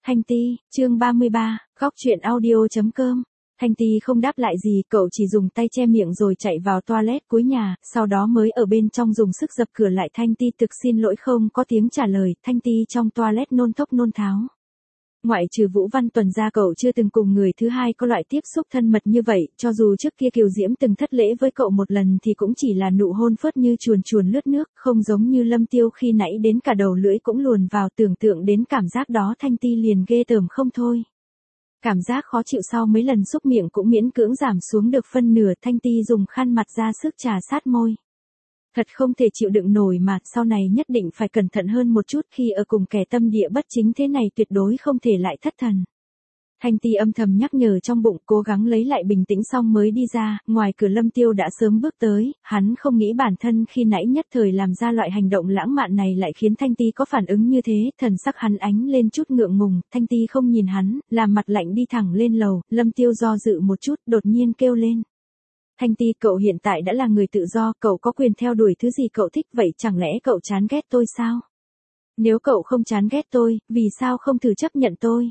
Thanh Ti, chương 33, góc truyện audio.com. Thanh Ti không đáp lại gì, cậu chỉ dùng tay che miệng rồi chạy vào toilet cuối nhà, sau đó mới ở bên trong dùng sức dập cửa lại. Thanh Ti thực xin lỗi, không có tiếng trả lời. Thanh Ti trong toilet nôn thốc nôn tháo. Ngoại trừ Vũ Văn Tuần ra, cậu chưa từng cùng người thứ hai có loại tiếp xúc thân mật như vậy, cho dù trước kia Kiều Diễm từng thất lễ với cậu một lần thì cũng chỉ là nụ hôn phớt như chuồn chuồn lướt nước, không giống như Lâm Tiêu khi nãy đến cả đầu lưỡi cũng luồn vào. Tưởng tượng đến cảm giác đó Thanh Ti liền ghê tởm không thôi. Cảm giác khó chịu sau mấy lần xúc miệng cũng miễn cưỡng giảm xuống được phân nửa. Thanh Ti dùng khăn mặt ra sức trà sát môi. Thật không thể chịu đựng nổi mà, sau này nhất định phải cẩn thận hơn một chút, khi ở cùng kẻ tâm địa bất chính thế này tuyệt đối không thể lại thất thần. Thanh Ti âm thầm nhắc nhở trong bụng, cố gắng lấy lại bình tĩnh xong mới đi ra. Ngoài cửa Lâm Tiêu đã sớm bước tới, hắn không nghĩ bản thân khi nãy nhất thời làm ra loại hành động lãng mạn này lại khiến Thanh Ti có phản ứng như thế, thần sắc hắn ánh lên chút ngượng ngùng. Thanh Ti không nhìn hắn, làm mặt lạnh đi thẳng lên lầu. Lâm Tiêu do dự một chút, đột nhiên kêu lên. Thanh Ti, cậu hiện tại đã là người tự do, cậu có quyền theo đuổi thứ gì cậu thích, vậy chẳng lẽ cậu chán ghét tôi sao? Nếu cậu không chán ghét tôi, vì sao không thử chấp nhận tôi?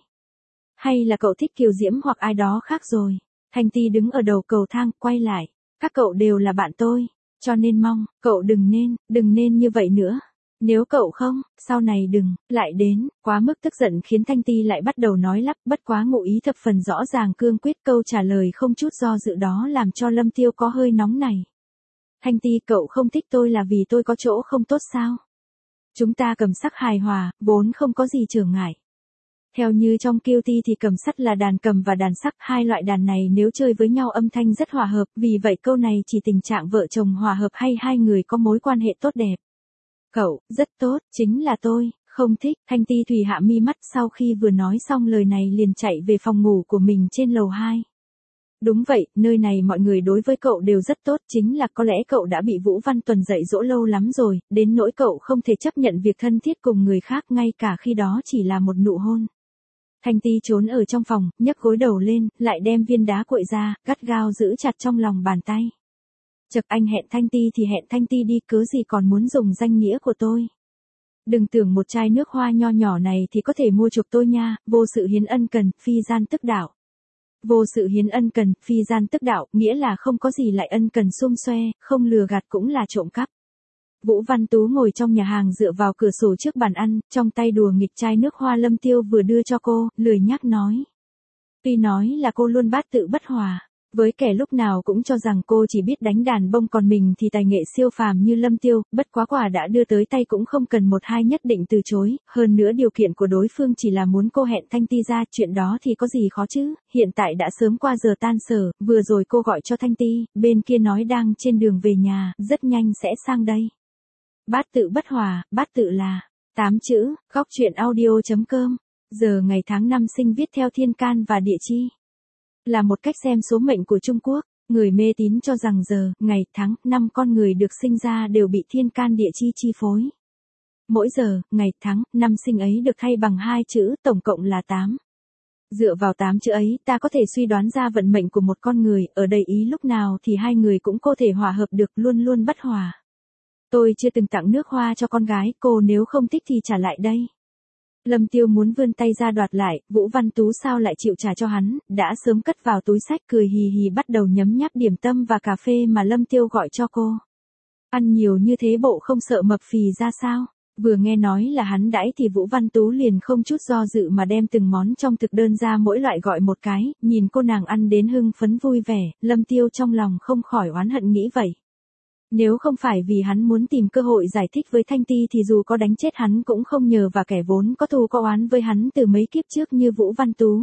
Hay là cậu thích Kiều Diễm hoặc ai đó khác rồi? Thanh Ti đứng ở đầu cầu thang, quay lại. Các cậu đều là bạn tôi, cho nên mong, cậu đừng nên như vậy nữa. Nếu cậu không, sau này đừng lại đến. Quá mức tức giận khiến Thanh Ti lại bắt đầu nói lắp, bất quá ngụ ý thập phần rõ ràng cương quyết, câu trả lời không chút do dự đó làm cho Lâm Tiêu có hơi nóng này. Thanh Ti, cậu không thích tôi là vì tôi có chỗ không tốt sao? Chúng ta cầm sắc hài hòa, vốn không có gì trở ngại. Theo như trong QT thì cầm sắt là đàn cầm và đàn sắc, hai loại đàn này nếu chơi với nhau âm thanh rất hòa hợp, vì vậy câu này chỉ tình trạng vợ chồng hòa hợp hay hai người có mối quan hệ tốt đẹp. Cậu, rất tốt, chính là tôi, không thích. Thanh Ti Thủy hạ mi mắt, sau khi vừa nói xong lời này liền chạy về phòng ngủ của mình trên lầu 2. Đúng vậy, nơi này mọi người đối với cậu đều rất tốt, chính là có lẽ cậu đã bị Vũ Văn Tuần dạy dỗ lâu lắm rồi, đến nỗi cậu không thể chấp nhận việc thân thiết cùng người khác ngay cả khi đó chỉ là một nụ hôn. Thanh Ti trốn ở trong phòng, nhấc gối đầu lên, lại đem viên đá cuội ra, gắt gao giữ chặt trong lòng bàn tay. Chật, anh hẹn Thanh Ti thì hẹn Thanh Ti đi, cớ gì còn muốn dùng danh nghĩa của tôi. Đừng tưởng một chai nước hoa nho nhỏ này thì có thể mua chuộc tôi nha, vô sự hiến ân cần, phi gian tức đạo. Vô sự hiến ân cần, phi gian tức đạo, nghĩa là không có gì lại ân cần xum xoe, không lừa gạt cũng là trộm cắp. Vũ Văn Tú ngồi trong nhà hàng dựa vào cửa sổ trước bàn ăn, trong tay đùa nghịch chai nước hoa Lâm Tiêu vừa đưa cho cô, lười nhác nói. Tuy nói là cô luôn bát tự bất hòa, với kẻ lúc nào cũng cho rằng cô chỉ biết đánh đàn bông còn mình thì tài nghệ siêu phàm như Lâm Tiêu, bất quá quả đã đưa tới tay cũng không cần một hai nhất định từ chối, hơn nữa điều kiện của đối phương chỉ là muốn cô hẹn Thanh Ti ra, chuyện đó thì có gì khó chứ, hiện tại đã sớm qua giờ tan sở, vừa rồi cô gọi cho Thanh Ti, bên kia nói đang trên đường về nhà, rất nhanh sẽ sang đây. Bát tự bất hòa, bát tự là 8 chữ, góc truyện audio.com, giờ ngày tháng năm sinh viết theo thiên can và địa chi. Là một cách xem số mệnh của Trung Quốc, người mê tín cho rằng giờ, ngày, tháng, năm con người được sinh ra đều bị thiên can địa chi chi phối. Mỗi giờ, ngày, tháng, năm sinh ấy được thay bằng 2 chữ, tổng cộng là 8. Dựa vào 8 chữ ấy, ta có thể suy đoán ra vận mệnh của một con người, ở đây ý lúc nào thì hai người cũng có thể hòa hợp được, luôn luôn bất hòa. Tôi chưa từng tặng nước hoa cho con gái, cô nếu không thích thì trả lại đây. Lâm Tiêu muốn vươn tay ra đoạt lại, Vũ Văn Tú sao lại chịu trả cho hắn, đã sớm cất vào túi xách, cười hì hì bắt đầu nhấm nháp điểm tâm và cà phê mà Lâm Tiêu gọi cho cô. Ăn nhiều như thế bộ không sợ mập phì ra sao? Vừa nghe nói là hắn đãi thì Vũ Văn Tú liền không chút do dự mà đem từng món trong thực đơn ra mỗi loại gọi một cái, nhìn cô nàng ăn đến hưng phấn vui vẻ, Lâm Tiêu trong lòng không khỏi oán hận nghĩ vậy. Nếu không phải vì hắn muốn tìm cơ hội giải thích với Thanh Ti thì dù có đánh chết hắn cũng không nhờ và kẻ vốn có thù có oán với hắn từ mấy kiếp trước như Vũ Văn Tú.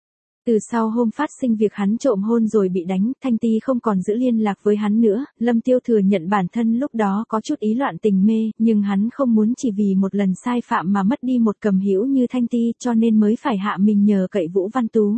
Từ sau hôm phát sinh việc hắn trộm hôn rồi bị đánh, Thanh Ti không còn giữ liên lạc với hắn nữa, Lâm Tiêu thừa nhận bản thân lúc đó có chút ý loạn tình mê, nhưng hắn không muốn chỉ vì một lần sai phạm mà mất đi một cầm hữu như Thanh Ti cho nên mới phải hạ mình nhờ cậy Vũ Văn Tú.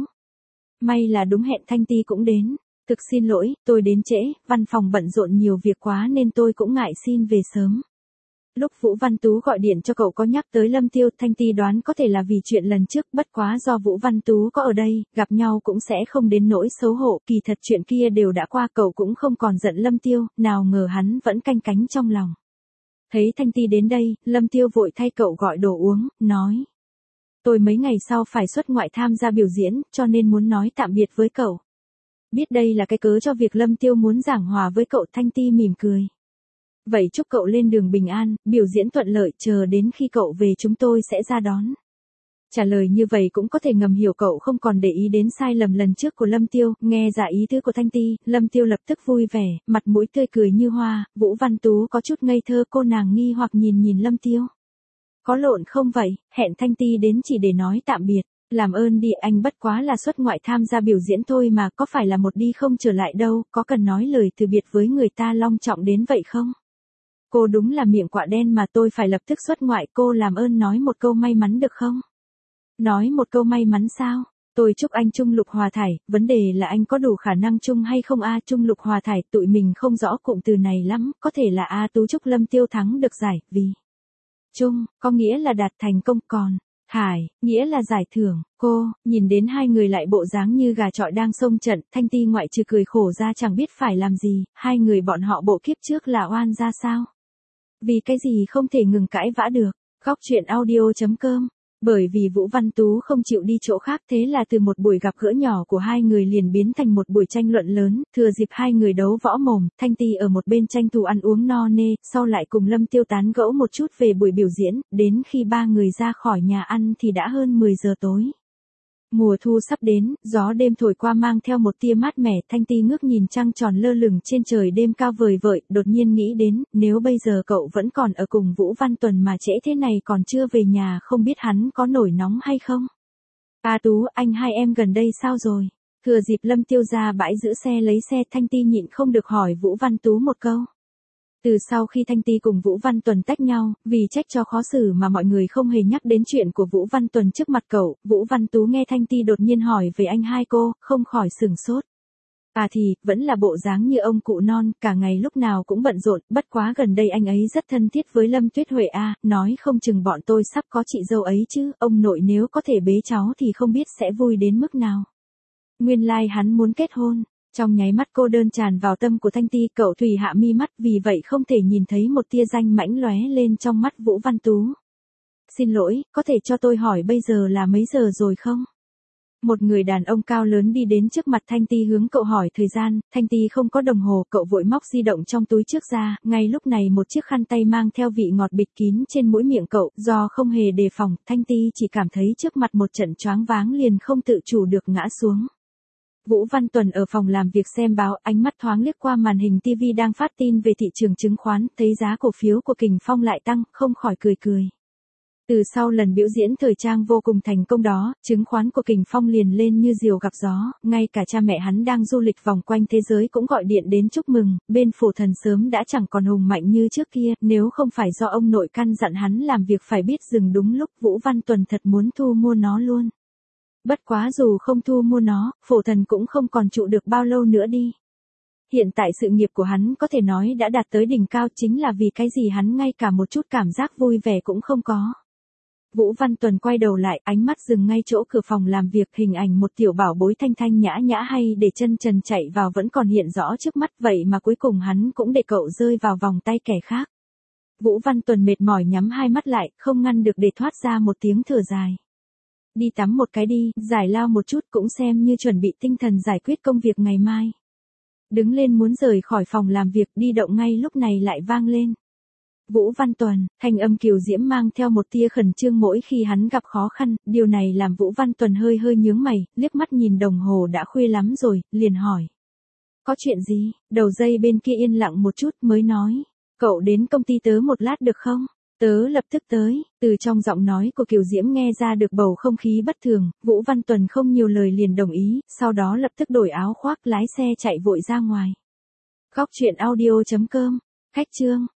May là đúng hẹn Thanh Ti cũng đến. Thực xin lỗi, tôi đến trễ, văn phòng bận rộn nhiều việc quá nên tôi cũng ngại xin về sớm. Lúc Vũ Văn Tú gọi điện cho cậu có nhắc tới Lâm Tiêu, Thanh Ti đoán có thể là vì chuyện lần trước, bất quá do Vũ Văn Tú có ở đây, gặp nhau cũng sẽ không đến nỗi xấu hổ, kỳ thật chuyện kia đều đã qua, cậu cũng không còn giận Lâm Tiêu, nào ngờ hắn vẫn canh cánh trong lòng. Thấy Thanh Ti đến đây, Lâm Tiêu vội thay cậu gọi đồ uống, nói. tôi mấy ngày sau phải xuất ngoại tham gia biểu diễn, cho nên muốn nói tạm biệt với cậu. Biết đây là cái cớ cho việc Lâm Tiêu muốn giảng hòa với cậu, Thanh Ti mỉm cười. Vậy chúc cậu lên đường bình an, biểu diễn thuận lợi, chờ đến khi cậu về chúng tôi sẽ ra đón. Trả lời như vậy cũng có thể ngầm hiểu cậu không còn để ý đến sai lầm lần trước của Lâm Tiêu, nghe ra ý tứ của Thanh Ti, Lâm Tiêu lập tức vui vẻ, mặt mũi tươi cười như hoa, Vũ Văn Tú có chút ngây thơ, cô nàng nghi hoặc nhìn Lâm Tiêu. Có lộn không vậy, hẹn Thanh Ti đến chỉ để nói tạm biệt, làm ơn đi, anh bất quá là xuất ngoại tham gia biểu diễn thôi mà, có phải là một đi không trở lại đâu, có cần nói lời từ biệt với người ta long trọng đến vậy không? Cô đúng là miệng quạ đen mà, tôi phải lập tức xuất ngoại, cô làm ơn nói một câu may mắn được không? Nói một câu may mắn sao? Tôi chúc anh chung lục hòa thải, vấn đề là anh có đủ khả năng chung hay không a? Chung lục hòa thải, tụi mình không rõ cụm từ này lắm, có thể là A Tú chúc Lâm Tiêu thắng được giải, vì chung, có nghĩa là đạt thành công, còn thải, nghĩa là giải thưởng. Cô, nhìn đến hai người lại bộ dáng như gà chọi đang xông trận, Thanh Ti ngoại trừ cười khổ ra chẳng biết phải làm gì, hai người bọn họ bộ kiếp trước là oan ra sao? Vì cái gì không thể ngừng cãi vã được? Góc truyện audio.com. Bởi vì Vũ Văn Tú không chịu đi chỗ khác, thế là từ một buổi gặp gỡ nhỏ của hai người liền biến thành một buổi tranh luận lớn, thừa dịp hai người đấu võ mồm, Thanh Ti ở một bên tranh thủ ăn uống no nê, sau lại cùng Lâm Tiêu tán gẫu một chút về buổi biểu diễn, đến khi ba người ra khỏi nhà ăn thì đã hơn 10 giờ tối. Mùa thu sắp đến, gió đêm thổi qua mang theo một tia mát mẻ, Thanh Ti ngước nhìn trăng tròn lơ lửng trên trời đêm cao vời vợi, đột nhiên nghĩ đến, nếu bây giờ cậu vẫn còn ở cùng Vũ Văn Tuần mà trễ thế này còn chưa về nhà, không biết hắn có nổi nóng hay không? A Tú, anh hai em gần đây sao rồi? Thừa dịp Lâm Tiêu ra bãi giữ xe lấy xe, Thanh Ti nhịn không được hỏi Vũ Văn Tú một câu. Từ sau khi Thanh Ti cùng Vũ Văn Tuần tách nhau, vì trách cho khó xử mà mọi người không hề nhắc đến chuyện của Vũ Văn Tuần trước mặt cậu, Vũ Văn Tú nghe Thanh Ti đột nhiên hỏi về anh hai cô, không khỏi sửng sốt. À thì, vẫn là bộ dáng như ông cụ non, cả ngày lúc nào cũng bận rộn, bất quá gần đây anh ấy rất thân thiết với Lâm Tuyết Huệ a, nói không chừng bọn tôi sắp có chị dâu ấy chứ, ông nội nếu có thể bế cháu thì không biết sẽ vui đến mức nào. Nguyên lai hắn muốn kết hôn. Trong nháy mắt cô đơn tràn vào tâm của Thanh Ti, cậu thủy hạ mi mắt, vì vậy không thể nhìn thấy một tia danh mãnh lóe lên trong mắt Vũ Văn Tú. Xin lỗi, có thể cho tôi hỏi bây giờ là mấy giờ rồi không? Một người đàn ông cao lớn đi đến trước mặt Thanh Ti hướng cậu hỏi thời gian, Thanh Ti không có đồng hồ, cậu vội móc di động trong túi trước ra, ngay lúc này một chiếc khăn tay mang theo vị ngọt bịt kín trên mũi miệng cậu, do không hề đề phòng, Thanh Ti chỉ cảm thấy trước mặt một trận choáng váng liền không tự chủ được ngã xuống. Vũ Văn Tuần ở phòng làm việc xem báo, ánh mắt thoáng liếc qua màn hình TV đang phát tin về thị trường chứng khoán, thấy giá cổ phiếu của Kình Phong lại tăng, không khỏi cười. Từ sau lần biểu diễn thời trang vô cùng thành công đó, chứng khoán của Kình Phong liền lên như diều gặp gió, ngay cả cha mẹ hắn đang du lịch vòng quanh thế giới cũng gọi điện đến chúc mừng, bên Phổ Thần sớm đã chẳng còn hùng mạnh như trước kia, nếu không phải do ông nội căn dặn hắn làm việc phải biết dừng đúng lúc, Vũ Văn Tuần thật muốn thu mua nó luôn. Bất quá dù không thu mua nó, Phổ Thần cũng không còn trụ được bao lâu nữa đi. Hiện tại sự nghiệp của hắn có thể nói đã đạt tới đỉnh cao, chính là vì cái gì hắn ngay cả một chút cảm giác vui vẻ cũng không có. Vũ Văn Tuần quay đầu lại, ánh mắt dừng ngay chỗ cửa phòng làm việc, hình ảnh một tiểu bảo bối thanh thanh nhã nhã hay để chân trần chạy vào vẫn còn hiện rõ trước mắt, vậy mà cuối cùng hắn cũng để cậu rơi vào vòng tay kẻ khác. Vũ Văn Tuần mệt mỏi nhắm hai mắt lại, không ngăn được để thoát ra một tiếng thở dài. Đi tắm một cái đi, giải lao một chút cũng xem như chuẩn bị tinh thần giải quyết công việc ngày mai. Đứng lên muốn rời khỏi phòng làm việc, đi động ngay lúc này lại vang lên. Vũ Văn Tuần, thanh âm kiều diễm mang theo một tia khẩn trương mỗi khi hắn gặp khó khăn, điều này làm Vũ Văn Tuần hơi nhướng mày, liếc mắt nhìn đồng hồ đã khuya lắm rồi, liền hỏi. Có chuyện gì? Đầu dây bên kia yên lặng một chút mới nói. Cậu đến công ty tớ một lát được không? Tớ lập tức tới, từ trong giọng nói của Kiều Diễm nghe ra được bầu không khí bất thường, Vũ Văn Tuần không nhiều lời liền đồng ý, sau đó lập tức đổi áo khoác lái xe chạy vội ra ngoài. Góc truyện audio.com, khách chương.